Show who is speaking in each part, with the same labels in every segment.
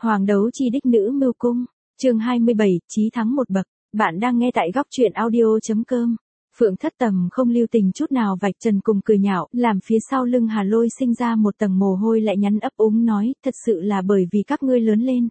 Speaker 1: Hoàng đấu chi đích nữ mưu cung, chương 27, chí thắng một bậc. Bạn đang nghe tại góc truyện audio.com. Phượng Thất Tầm không lưu tình chút nào vạch trần cùng cười nhạo, làm phía sau lưng Hà Lôi sinh ra một tầng mồ hôi lại nhắn ấp úng nói, thật sự là bởi vì các ngươi lớn lên.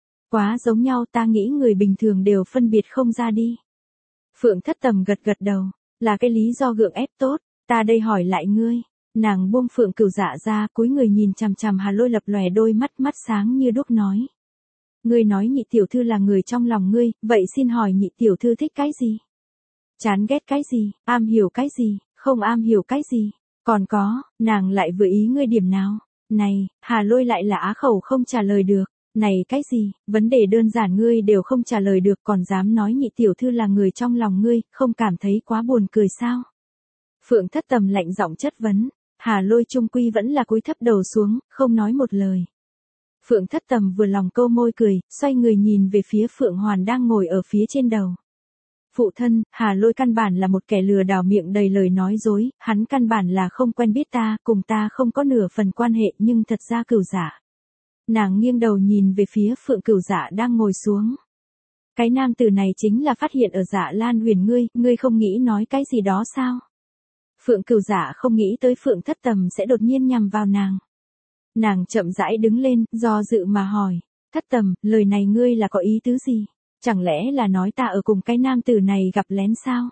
Speaker 1: Quá giống nhau, ta nghĩ người bình thường đều phân biệt không ra đi. Phượng Thất Tầm gật gật đầu, là cái lý do gượng ép tốt, ta đây hỏi lại ngươi. Nàng buông Phượng Cửu Dạ ra, cúi người nhìn chằm chằm Hà Lôi lập lòe đôi mắt sáng như đuốc nói. Ngươi nói nhị tiểu thư là người trong lòng ngươi, vậy xin hỏi nhị tiểu thư thích cái gì? Chán ghét cái gì, am hiểu cái gì, không am hiểu cái gì? Còn có, nàng lại vừa ý ngươi điểm nào? Này, Hà Lôi lại là á khẩu không trả lời được. Này cái gì, vấn đề đơn giản ngươi đều không trả lời được còn dám nói nhị tiểu thư là người trong lòng ngươi, không cảm thấy quá buồn cười sao? Phượng Thất Tầm lạnh giọng chất vấn. Hà Lôi trung quy vẫn là cúi thấp đầu xuống, không nói một lời. Phượng Thất Tầm vừa lòng câu môi cười, xoay người nhìn về phía Phượng Hoàn đang ngồi ở phía trên đầu. Phụ thân, Hà Lôi căn bản là một kẻ lừa đảo miệng đầy lời nói dối, hắn căn bản là không quen biết ta, cùng ta không có nửa phần quan hệ nhưng thật ra Cửu Dạ. Nàng nghiêng đầu nhìn về phía Phượng Cửu Dạ đang ngồi xuống. Cái nam tử này chính là phát hiện ở Dạ Lan Huyền ngươi không nghĩ nói cái gì đó sao? Phượng Cửu Dạ không nghĩ tới Phượng Thất Tầm sẽ đột nhiên nhằm vào nàng. Nàng chậm rãi đứng lên, do dự mà hỏi, Thất Tầm, lời này ngươi là có ý tứ gì? Chẳng lẽ là nói ta ở cùng cái nam tử này gặp lén sao?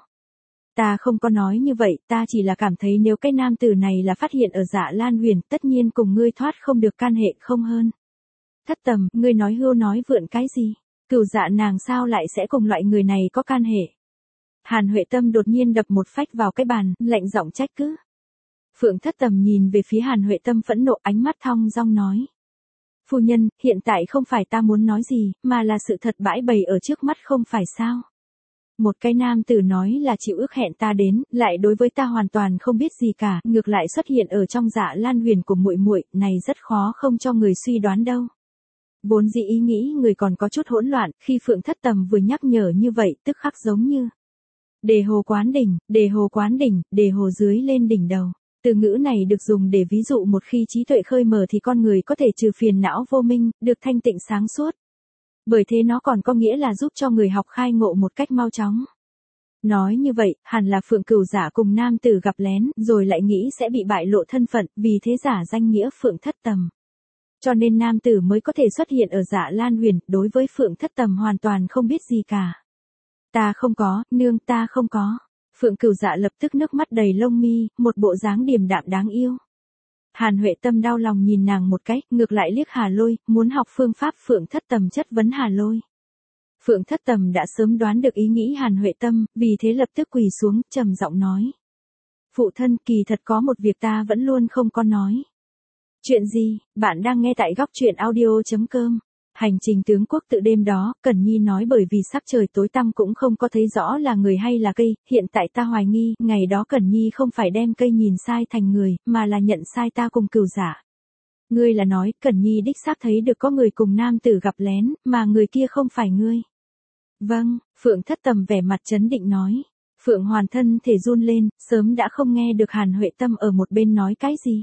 Speaker 1: Ta không có nói như vậy, ta chỉ là cảm thấy nếu cái nam tử này là phát hiện ở Dạ Lan Huyền, tất nhiên cùng ngươi thoát không được can hệ không hơn. Thất Tầm, ngươi nói hưu nói vượn cái gì? Cửu Dạ nàng sao lại sẽ cùng loại người này có can hệ? Hàn Huệ Tâm đột nhiên đập một phách vào cái bàn, lạnh giọng trách cứ. Phượng Thất Tầm nhìn về phía Hàn Huệ Tâm phẫn nộ, ánh mắt thong dong nói. Phu nhân, hiện tại không phải ta muốn nói gì, mà là sự thật bãi bày ở trước mắt không phải sao. Một cái nam tử nói là chịu ước hẹn ta đến, lại đối với ta hoàn toàn không biết gì cả, ngược lại xuất hiện ở trong Dạ Lan Huyền của muội muội, này rất khó không cho người suy đoán đâu. Vốn dĩ ý nghĩ người còn có chút hỗn loạn, khi Phượng Thất Tầm vừa nhắc nhở như vậy, tức khắc giống như đề hồ quán đỉnh, đề hồ quán đỉnh, đề hồ dưới lên đỉnh đầu. Từ ngữ này được dùng để ví dụ một khi trí tuệ khơi mở thì con người có thể trừ phiền não vô minh, được thanh tịnh sáng suốt. Bởi thế nó còn có nghĩa là giúp cho người học khai ngộ một cách mau chóng. Nói như vậy, hẳn là Phượng Cửu Dạ cùng nam tử gặp lén, rồi lại nghĩ sẽ bị bại lộ thân phận, vì thế giả danh nghĩa Phượng Thất Tầm. Cho nên nam tử mới có thể xuất hiện ở Dạ Lan Huyền, đối với Phượng Thất Tầm hoàn toàn không biết gì cả. Ta không có, nương ta không có. Phượng Cửu Dạ lập tức nước mắt đầy lông mi, một bộ dáng điềm đạm đáng yêu. Hàn Huệ Tâm đau lòng nhìn nàng một cái, ngược lại liếc Hà Lôi, muốn học phương pháp Phượng Thất Tầm chất vấn Hà Lôi. Phượng Thất Tầm đã sớm đoán được ý nghĩ Hàn Huệ Tâm, vì thế lập tức quỳ xuống, trầm giọng nói. Phụ thân, kỳ thật có một việc ta vẫn luôn không có nói. Chuyện gì? Bạn đang nghe tại góc truyện audio.com. Hành trình tướng quốc tự đêm đó, Cẩn Nhi nói bởi vì sắc trời tối tăm cũng không có thấy rõ là người hay là cây, hiện tại ta hoài nghi, ngày đó Cẩn Nhi không phải đem cây nhìn sai thành người, mà là nhận sai ta cùng Cửu Dạ. Ngươi là nói, Cẩn Nhi đích xác thấy được có người cùng nam tử gặp lén, mà người kia không phải ngươi. Vâng, Phượng Thất Tầm vẻ mặt trấn định nói. Phượng Hoàn thân thể run lên, sớm đã không nghe được Hàn Huệ Tâm ở một bên nói cái gì.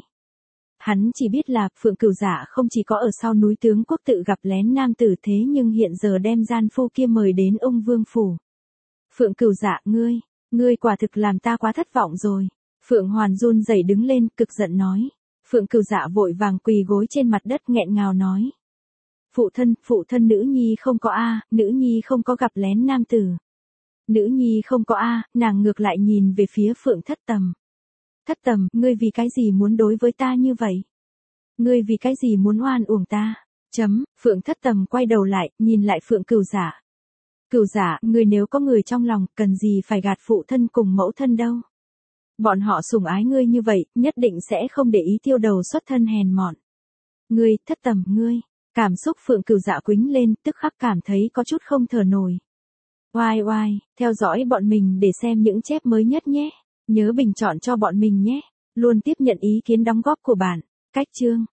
Speaker 1: Hắn chỉ biết là Phượng Cửu Dạ không chỉ có ở sau núi tướng quốc tự gặp lén nam tử thế nhưng hiện giờ đem gian phu kia mời đến ông Vương Phủ. Phượng Cửu Dạ ngươi quả thực làm ta quá thất vọng rồi. Phượng Hoàn run rẩy đứng lên, cực giận nói. Phượng Cửu Dạ vội vàng quỳ gối trên mặt đất nghẹn ngào nói. Phụ thân nữ nhi không có nữ nhi không có gặp lén nam tử. Nữ nhi không có nàng ngược lại nhìn về phía Phượng Thất Tầm. Thất Tầm, ngươi vì cái gì muốn đối với ta như vậy? Ngươi vì cái gì muốn oan uổng ta? Phượng Thất Tầm quay đầu lại, nhìn lại Phượng Cửu Dạ. Cửu Dạ, ngươi nếu có người trong lòng, cần gì phải gạt phụ thân cùng mẫu thân đâu? Bọn họ sủng ái ngươi như vậy, nhất định sẽ không để ý tiêu đầu xuất thân hèn mọn. Ngươi, Thất Tầm, ngươi. Cảm xúc Phượng Cửu Dạ quĩnh lên, tức khắc cảm thấy có chút không thở nổi. Oai, theo dõi bọn mình để xem những chép mới nhất nhé. Nhớ bình chọn cho bọn mình nhé. Luôn tiếp nhận ý kiến đóng góp của bạn. Cách chương.